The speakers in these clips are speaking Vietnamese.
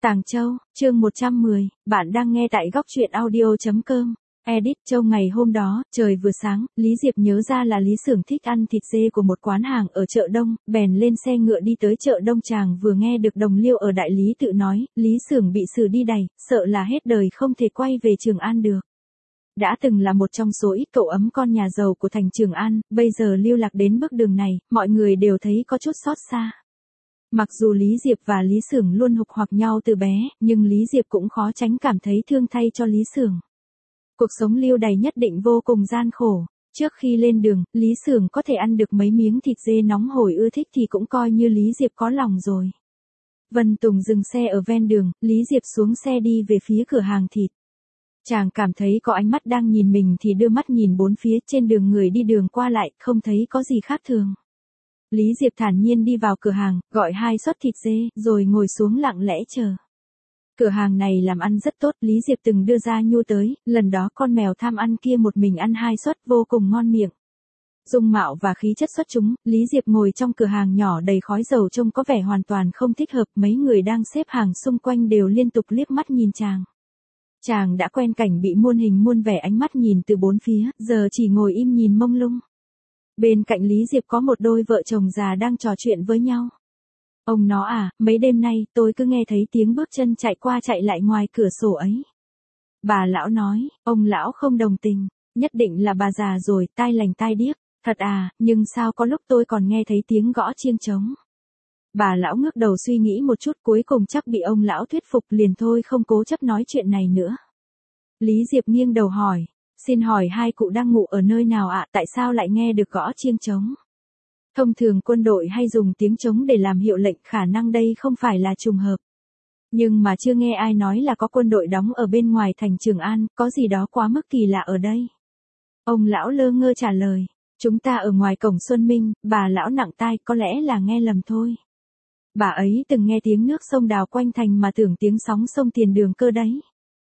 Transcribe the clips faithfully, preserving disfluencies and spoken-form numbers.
Tàng Châu, chương một trăm mười, bạn đang nghe tại góc truyện audio chấm com. Edit Châu. Ngày hôm đó, trời vừa sáng, Lý Diệp nhớ ra là Lý Xưởng thích ăn thịt dê của một quán hàng ở chợ Đông, bèn lên xe ngựa đi tới chợ Đông. Chàng vừa nghe được đồng liêu ở đại lý tự nói, Lý Xưởng bị xử đi đày, sợ là hết đời không thể quay về Trường An được. Đã từng là một trong số ít cậu ấm con nhà giàu của thành Trường An, bây giờ lưu lạc đến bước đường này, mọi người đều thấy có chút xót xa. Mặc dù Lý Diệp và Lý Xưởng luôn hục hoặc nhau từ bé, nhưng Lý Diệp cũng khó tránh cảm thấy thương thay cho Lý Xưởng. Cuộc sống lưu đày nhất định vô cùng gian khổ. Trước khi lên đường, Lý Xưởng có thể ăn được mấy miếng thịt dê nóng hổi ưa thích thì cũng coi như Lý Diệp có lòng rồi. Vân Tùng dừng xe ở ven đường, Lý Diệp xuống xe đi về phía cửa hàng thịt. Chàng cảm thấy có ánh mắt đang nhìn mình thì đưa mắt nhìn bốn phía, trên đường người đi đường qua lại, không thấy có gì khác thường. Lý Diệp thản nhiên đi vào cửa hàng, gọi hai suất thịt dê, rồi ngồi xuống lặng lẽ chờ. Cửa hàng này làm ăn rất tốt, Lý Diệp từng đưa ra nhu tới, lần đó con mèo tham ăn kia một mình ăn hai suất vô cùng ngon miệng. Dung mạo và khí chất xuất chúng, Lý Diệp ngồi trong cửa hàng nhỏ đầy khói dầu trông có vẻ hoàn toàn không thích hợp, mấy người đang xếp hàng xung quanh đều liên tục liếc mắt nhìn chàng. Chàng đã quen cảnh bị muôn hình muôn vẻ ánh mắt nhìn từ bốn phía, giờ chỉ ngồi im nhìn mông lung. Bên cạnh Lý Diệp có một đôi vợ chồng già đang trò chuyện với nhau. Ông nó à, mấy đêm nay tôi cứ nghe thấy tiếng bước chân chạy qua chạy lại ngoài cửa sổ ấy. Bà lão nói, ông lão không đồng tình, nhất định là bà già rồi, tai lành tai điếc, thật à, nhưng sao có lúc tôi còn nghe thấy tiếng gõ chiêng trống. Bà lão ngước đầu suy nghĩ một chút, cuối cùng chắc bị ông lão thuyết phục, liền thôi không cố chấp nói chuyện này nữa. Lý Diệp nghiêng đầu hỏi, xin hỏi hai cụ đang ngủ ở nơi nào ạ, tại sao lại nghe được gõ chiêng trống? Thông thường quân đội hay dùng tiếng trống để làm hiệu lệnh, khả năng đây không phải là trùng hợp. Nhưng mà chưa nghe ai nói là có quân đội đóng ở bên ngoài thành Trường An, có gì đó quá mức kỳ lạ ở đây. Ông lão lơ ngơ trả lời, chúng ta ở ngoài cổng Xuân Minh. Bà lão nặng tai, có lẽ là nghe lầm thôi. Bà ấy từng nghe tiếng nước sông đào quanh thành mà tưởng tiếng sóng sông Tiền Đường cơ đấy.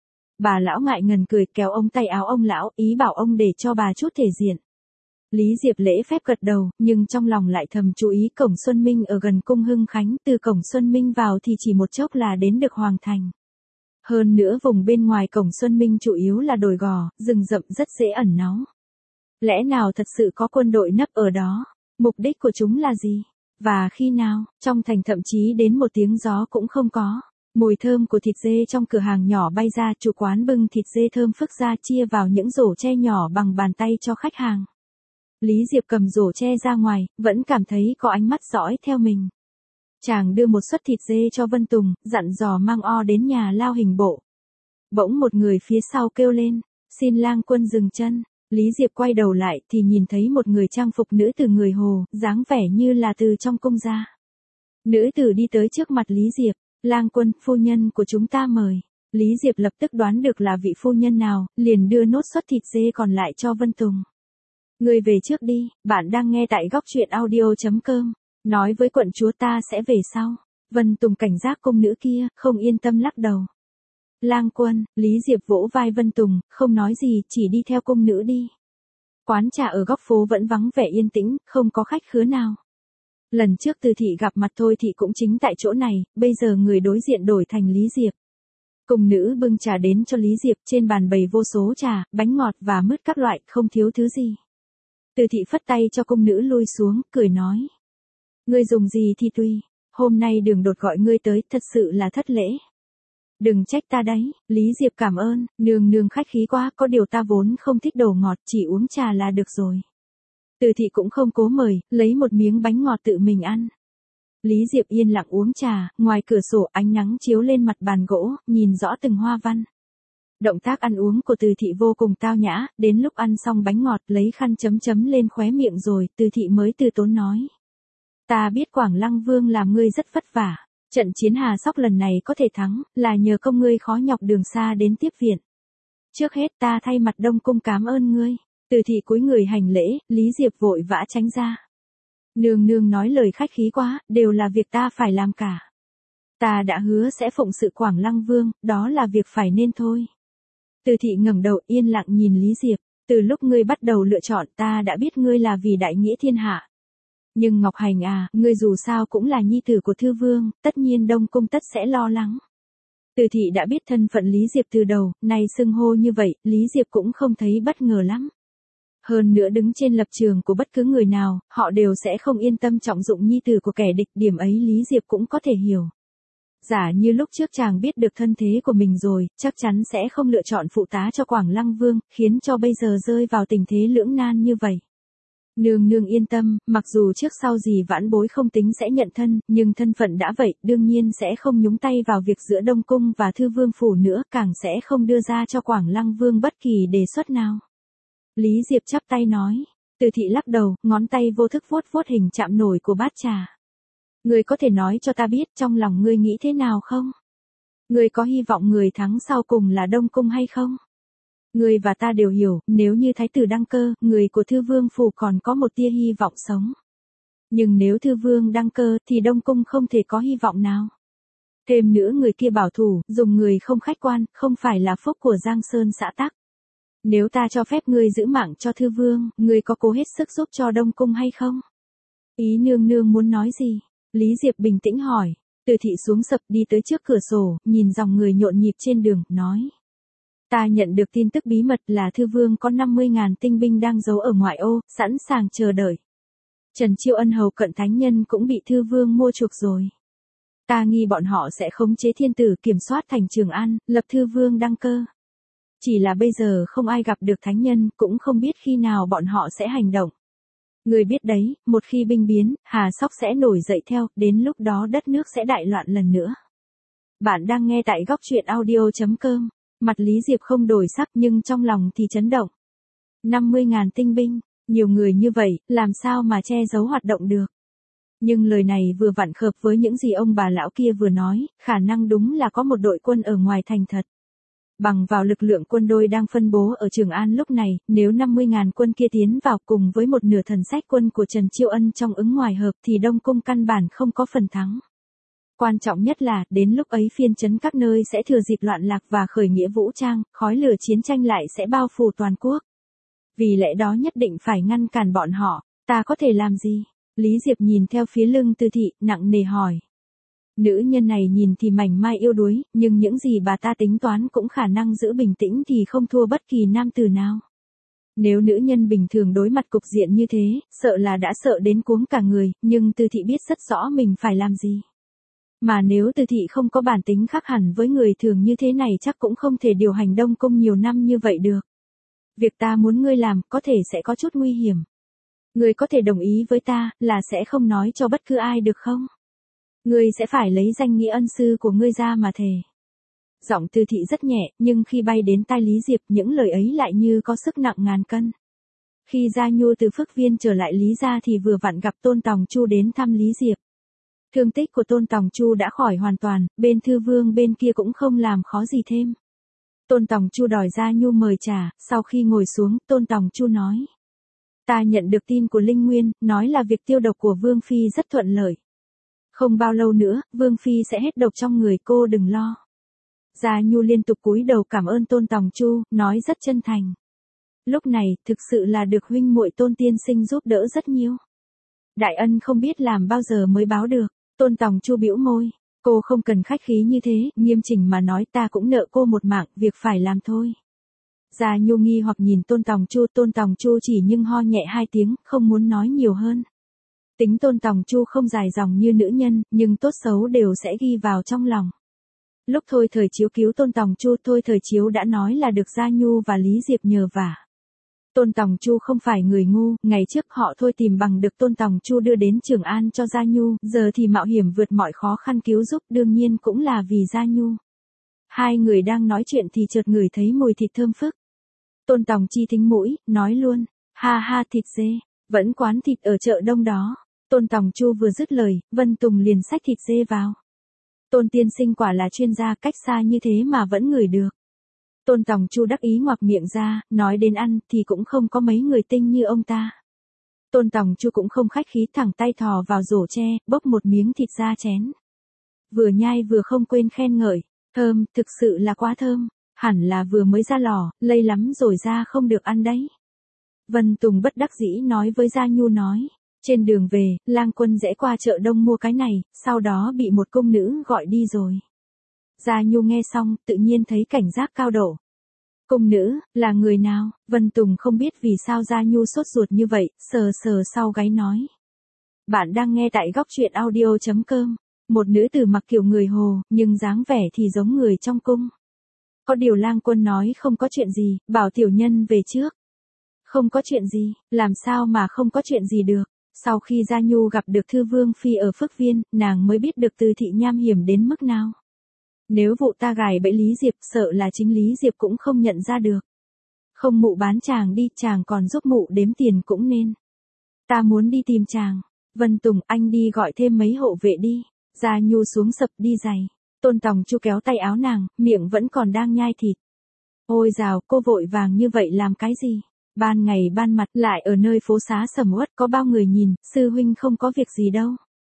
Bà lão ngại ngần cười, kéo ông tay áo ông lão, ý bảo ông để cho bà chút thể diện. Lý Diệp lễ phép gật đầu, nhưng trong lòng lại thầm chú ý cổng Xuân Minh ở gần cung Hưng Khánh, từ cổng Xuân Minh vào thì chỉ một chốc là đến được Hoàng Thành. Hơn nữa vùng bên ngoài cổng Xuân Minh chủ yếu là đồi gò, rừng rậm rất dễ ẩn náu. Lẽ nào thật sự có quân đội nấp ở đó? Mục đích của chúng là gì? Và khi nào? Trong thành thậm chí đến một tiếng gió cũng không có. Mùi thơm của thịt dê trong cửa hàng nhỏ bay ra, chủ quán bưng thịt dê thơm phức ra chia vào những rổ tre nhỏ bằng bàn tay cho khách hàng. Lý Diệp cầm rổ tre ra ngoài, vẫn cảm thấy có ánh mắt dõi theo mình. Chàng đưa một suất thịt dê cho Vân Tùng, dặn dò mang o đến nhà lao hình bộ. Bỗng một người phía sau kêu lên, xin lang quân dừng chân. Lý Diệp quay đầu lại thì nhìn thấy một người trang phục nữ tử người Hồ, dáng vẻ như là từ trong cung ra. Nữ tử đi tới trước mặt Lý Diệp, lang quân, phu nhân của chúng ta mời. Lý Diệp lập tức đoán được là vị phu nhân nào, liền đưa nốt suất thịt dê còn lại cho Vân Tùng. Người về trước đi, bạn đang nghe tại góc truyện audio chấm com. Nói với quận chúa ta sẽ về sau. Vân Tùng cảnh giác cung nữ kia, không yên tâm lắc đầu. Lang quân, Lý Diệp vỗ vai Vân Tùng, không nói gì, chỉ đi theo cung nữ đi. Quán trà ở góc phố vẫn vắng vẻ yên tĩnh, không có khách khứa nào. Lần trước Từ thị gặp mặt Thôi thị cũng chính tại chỗ này, bây giờ người đối diện đổi thành Lý Diệp. Cung nữ bưng trà đến cho Lý Diệp, trên bàn bày vô số trà, bánh ngọt và mứt các loại, không thiếu thứ gì. Từ thị phất tay cho cung nữ lui xuống, cười nói. Ngươi dùng gì thì tùy, hôm nay đường đột gọi ngươi tới, thật sự là thất lễ. Đừng trách ta đấy, Lý Diệp cảm ơn, nương nương khách khí quá, có điều ta vốn không thích đồ ngọt, chỉ uống trà là được rồi. Từ thị cũng không cố mời, lấy một miếng bánh ngọt tự mình ăn. Lý Diệp yên lặng uống trà, ngoài cửa sổ ánh nắng chiếu lên mặt bàn gỗ, nhìn rõ từng hoa văn. Động tác ăn uống của Từ thị vô cùng tao nhã, đến lúc ăn xong bánh ngọt lấy khăn chấm chấm lên khóe miệng rồi, Từ thị mới từ tốn nói. Ta biết Quảng Lăng Vương làm ngươi rất vất vả, trận chiến Hà Sóc lần này có thể thắng, là nhờ công ngươi khó nhọc đường xa đến tiếp viện. Trước hết ta thay mặt Đông Cung cảm ơn ngươi. Từ thị cúi người hành lễ, Lý Diệp vội vã tránh ra. Nương nương nói lời khách khí quá, đều là việc ta phải làm cả. Ta đã hứa sẽ phụng sự Quảng Lăng Vương, đó là việc phải nên thôi. Từ thị ngẩng đầu yên lặng nhìn Lý Diệp, từ lúc ngươi bắt đầu lựa chọn ta đã biết ngươi là vì đại nghĩa thiên hạ. Nhưng Ngọc Hành à, ngươi dù sao cũng là nhi tử của thư vương, tất nhiên Đông Cung tất sẽ lo lắng. Từ thị đã biết thân phận Lý Diệp từ đầu, nay xưng hô như vậy, Lý Diệp cũng không thấy bất ngờ lắm. Hơn nữa đứng trên lập trường của bất cứ người nào, họ đều sẽ không yên tâm trọng dụng nhi tử của kẻ địch, điểm ấy Lý Diệp cũng có thể hiểu. Giả như lúc trước chàng biết được thân thế của mình rồi, chắc chắn sẽ không lựa chọn phụ tá cho Quảng Lăng Vương, khiến cho bây giờ rơi vào tình thế lưỡng nan như vậy. Nương nương yên tâm, mặc dù trước sau gì vãn bối không tính sẽ nhận thân, nhưng thân phận đã vậy, đương nhiên sẽ không nhúng tay vào việc giữa Đông Cung và Thư Vương Phủ nữa, càng sẽ không đưa ra cho Quảng Lăng Vương bất kỳ đề xuất nào. Lý Diệp chắp tay nói. Từ thị lắc đầu, ngón tay vô thức vuốt vuốt hình chạm nổi của bát trà. Ngươi có thể nói cho ta biết trong lòng ngươi nghĩ thế nào không? Ngươi có hy vọng người thắng sau cùng là Đông Cung hay không? Ngươi và ta đều hiểu, nếu như Thái tử đăng cơ, người của Thư Vương Phủ còn có một tia hy vọng sống. Nhưng nếu Thư Vương đăng cơ, thì Đông Cung không thể có hy vọng nào. Thêm nữa người kia bảo thủ, dùng người không khách quan, không phải là phúc của Giang Sơn xã tắc. Nếu ta cho phép ngươi giữ mạng cho Thư Vương, ngươi có cố hết sức giúp cho Đông Cung hay không? Ý nương nương muốn nói gì? Lý Diệp bình tĩnh hỏi. Từ thị xuống sập đi tới trước cửa sổ, nhìn dòng người nhộn nhịp trên đường, nói. Ta nhận được tin tức bí mật là Thư Vương có năm mươi ngàn tinh binh đang giấu ở ngoại ô, sẵn sàng chờ đợi. Trần Chiêu Ân hầu cận thánh nhân cũng bị Thư Vương mua chuộc rồi. Ta nghi bọn họ sẽ khống chế thiên tử kiểm soát thành Trường An, lập Thư Vương đăng cơ. Chỉ là bây giờ không ai gặp được thánh nhân, cũng không biết khi nào bọn họ sẽ hành động. Người biết đấy, một khi binh biến, Hà Sóc sẽ nổi dậy theo, đến lúc đó đất nước sẽ đại loạn lần nữa. Bạn đang nghe tại góc truyện audio chấm com. Mặt Lý Diệp không đổi sắc nhưng trong lòng thì chấn động. năm mươi ngàn tinh binh, nhiều người như vậy, làm sao mà che giấu hoạt động được. Nhưng lời này vừa vặn khớp với những gì ông bà lão kia vừa nói, khả năng đúng là có một đội quân ở ngoài thành thật. Bằng vào lực lượng quân đội đang phân bố ở Trường An lúc này, nếu năm mươi ngàn quân kia tiến vào cùng với một nửa thần sách quân của Trần Chiêu Ân trong ứng ngoài hợp thì Đông Cung căn bản không có phần thắng. Quan trọng nhất là, đến lúc ấy phiên trấn các nơi sẽ thừa dịp loạn lạc và khởi nghĩa vũ trang, khói lửa chiến tranh lại sẽ bao phủ toàn quốc. Vì lẽ đó nhất định phải ngăn cản bọn họ, ta có thể làm gì? Lý Diệp nhìn theo phía lưng Từ thị, nặng nề hỏi. Nữ nhân này nhìn thì mảnh mai yêu đuối, nhưng những gì bà ta tính toán cũng khả năng giữ bình tĩnh thì không thua bất kỳ nam tử nào. Nếu nữ nhân bình thường đối mặt cục diện như thế, sợ là đã sợ đến cuống cả người, nhưng Từ thị biết rất rõ mình phải làm gì. Mà nếu Từ thị không có bản tính khác hẳn với người thường như thế này chắc cũng không thể điều hành Đông Cung nhiều năm như vậy được. Việc ta muốn ngươi làm có thể sẽ có chút nguy hiểm. Ngươi có thể đồng ý với ta là sẽ không nói cho bất cứ ai được không? Ngươi sẽ phải lấy danh nghĩa ân sư của ngươi ra mà thề. Giọng Từ thị rất nhẹ, nhưng khi bay đến tai Lý Diệp những lời ấy lại như có sức nặng ngàn cân. Khi Gia Nhu từ Phước Viên trở lại Lý gia thì vừa vặn gặp Tôn Tòng Chu đến thăm Lý Diệp. Thương tích của Tôn Tòng Chu đã khỏi hoàn toàn, bên Thư Vương bên kia cũng không làm khó gì thêm. Tôn Tòng Chu đòi Gia Nhu mời trà, sau khi ngồi xuống, Tôn Tòng Chu nói. Ta nhận được tin của Linh Nguyên, nói là việc tiêu độc của Vương Phi rất thuận lợi. Không bao lâu nữa, Vương Phi sẽ hết độc trong người, cô đừng lo. Gia Nhu liên tục cúi đầu cảm ơn Tôn Tòng Chu, nói rất chân thành. Lúc này, thực sự là được huynh muội Tôn tiên sinh giúp đỡ rất nhiều. Đại ân không biết làm bao giờ mới báo được. Tôn Tòng Chu bĩu môi. Cô không cần khách khí như thế, nghiêm chỉnh mà nói ta cũng nợ cô một mạng, việc phải làm thôi. Gia Nhu nghi hoặc nhìn Tôn Tòng Chu, Tôn Tòng Chu chỉ nhưng ho nhẹ hai tiếng, không muốn nói nhiều hơn. Tính Tôn Tòng Chu không dài dòng như nữ nhân, nhưng tốt xấu đều sẽ ghi vào trong lòng. Lúc Thôi Thời Chiếu cứu Tôn Tòng Chu, Thôi Thời Chiếu đã nói là được Gia Nhu và Lý Diệp nhờ vả. Tôn Tòng Chu không phải người ngu, ngày trước họ Thôi tìm bằng được Tôn Tòng Chu đưa đến Trường An cho Gia Nhu, giờ thì mạo hiểm vượt mọi khó khăn cứu giúp, đương nhiên cũng là vì Gia Nhu. Hai người đang nói chuyện thì chợt ngửi thấy mùi thịt thơm phức. Tôn Tòng Chi thính mũi, nói luôn, ha ha thịt dê, vẫn quán thịt ở chợ Đông đó. Tôn Tòng Chu vừa dứt lời, Vân Tùng liền xách thịt dê vào. Tôn tiên sinh quả là chuyên gia, cách xa như thế mà vẫn ngửi được. Tôn Tòng Chu đắc ý ngoạc miệng ra, nói đến ăn thì cũng không có mấy người tinh như ông ta. Tôn Tòng Chu cũng không khách khí, thẳng tay thò vào rổ tre, bốc một miếng thịt ra chén. Vừa nhai vừa không quên khen ngợi, thơm, thực sự là quá thơm, hẳn là vừa mới ra lò, lây lắm rồi ra không được ăn đấy. Vân Tùng bất đắc dĩ nói với Gia Nhu nói, trên đường về, Lang Quân rẽ qua chợ Đông mua cái này, sau đó bị một cung nữ gọi đi rồi. Gia Nhu nghe xong, tự nhiên thấy cảnh giác cao độ. Cung nữ, là người nào? Vân Tùng không biết vì sao Gia Nhu sốt ruột như vậy, sờ sờ sau gáy nói. Bạn đang nghe tại góc truyện audio chấm com. Một nữ tử mặc kiểu người Hồ, nhưng dáng vẻ thì giống người trong cung. Có điều Lang Quân nói không có chuyện gì, bảo tiểu nhân về trước. Không có chuyện gì, làm sao mà không có chuyện gì được. Sau khi Gia Nhu gặp được Thư Vương Phi ở Phước Viên, nàng mới biết được Từ Thị nham hiểm đến mức nào. Nếu vụ ta gài bẫy Lý Diệp, sợ là chính Lý Diệp cũng không nhận ra được. Không mụ bán chàng đi, chàng còn giúp mụ đếm tiền cũng nên. Ta muốn đi tìm chàng. Vân Tùng, anh đi gọi thêm mấy hộ vệ đi. Gia Nhu xuống sập đi giày. Tôn Tòng Chu kéo tay áo nàng, miệng vẫn còn đang nhai thịt. Ôi dào, cô vội vàng như vậy làm cái gì? Ban ngày ban mặt lại ở nơi phố xá sầm uất có bao người nhìn, sư huynh không có việc gì đâu.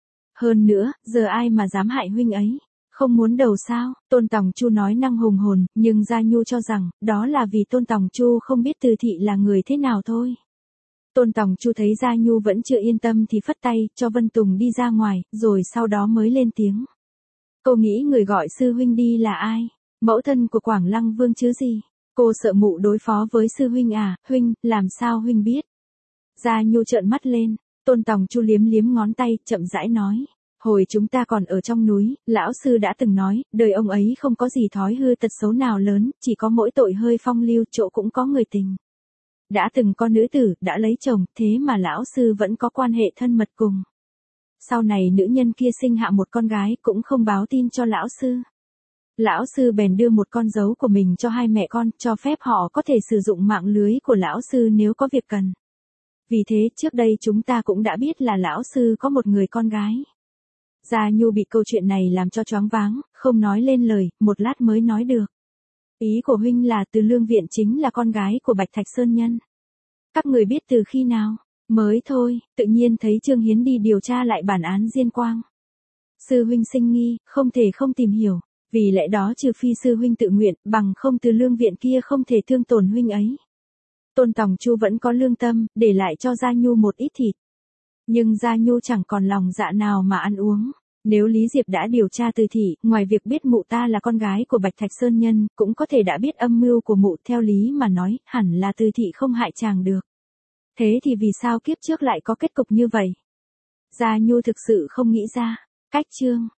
Hơn nữa, giờ ai mà dám hại huynh ấy? Không muốn đầu sao? Tôn Tòng Chu nói năng hùng hồn, nhưng Gia Nhu cho rằng, đó là vì Tôn Tòng Chu không biết Từ Thị là người thế nào thôi. Tôn Tòng Chu thấy Gia Nhu vẫn chưa yên tâm thì phất tay, cho Vân Tùng đi ra ngoài, rồi sau đó mới lên tiếng. Cô nghĩ người gọi sư huynh đi là ai? Mẫu thân của Quảng Lăng Vương chứ gì? Cô sợ mụ đối phó với sư huynh à? Huynh, làm sao huynh biết? Gia Nhu trợn mắt lên, Tôn Tòng Chu liếm liếm ngón tay, chậm rãi nói. Hồi chúng ta còn ở trong núi, lão sư đã từng nói, đời ông ấy không có gì thói hư tật xấu nào lớn, chỉ có mỗi tội hơi phong lưu, chỗ cũng có người tình. Đã từng có nữ tử, đã lấy chồng, thế mà lão sư vẫn có quan hệ thân mật cùng. Sau này nữ nhân kia sinh hạ một con gái, cũng không báo tin cho lão sư. Lão sư bèn đưa một con dấu của mình cho hai mẹ con, cho phép họ có thể sử dụng mạng lưới của lão sư nếu có việc cần. Vì thế, trước đây chúng ta cũng đã biết là lão sư có một người con gái. Gia Nhu bị câu chuyện này làm cho choáng váng, không nói lên lời, một lát mới nói được. Ý của huynh là Từ Lương Viện chính là con gái của Bạch Thạch Sơn Nhân. Các người biết từ khi nào? Mới thôi, tự nhiên thấy Trương Hiến đi điều tra lại bản án Diên Quang. Sư huynh sinh nghi, không thể không tìm hiểu, vì lẽ đó trừ phi sư huynh tự nguyện, bằng không Từ Lương Viện kia không thể thương tổn huynh ấy. Tôn Tòng Chu vẫn có lương tâm, để lại cho Gia Nhu một ít thịt. Nhưng Gia Nhu chẳng còn lòng dạ nào mà ăn uống. Nếu Lý Diệp đã điều tra Từ Thị, ngoài việc biết mụ ta là con gái của Bạch Thạch Sơn Nhân, cũng có thể đã biết âm mưu của mụ, theo lý mà nói, hẳn là Từ Thị không hại chàng được. Thế thì vì sao kiếp trước lại có kết cục như vậy? Gia Nhu thực sự không nghĩ ra. Cách chương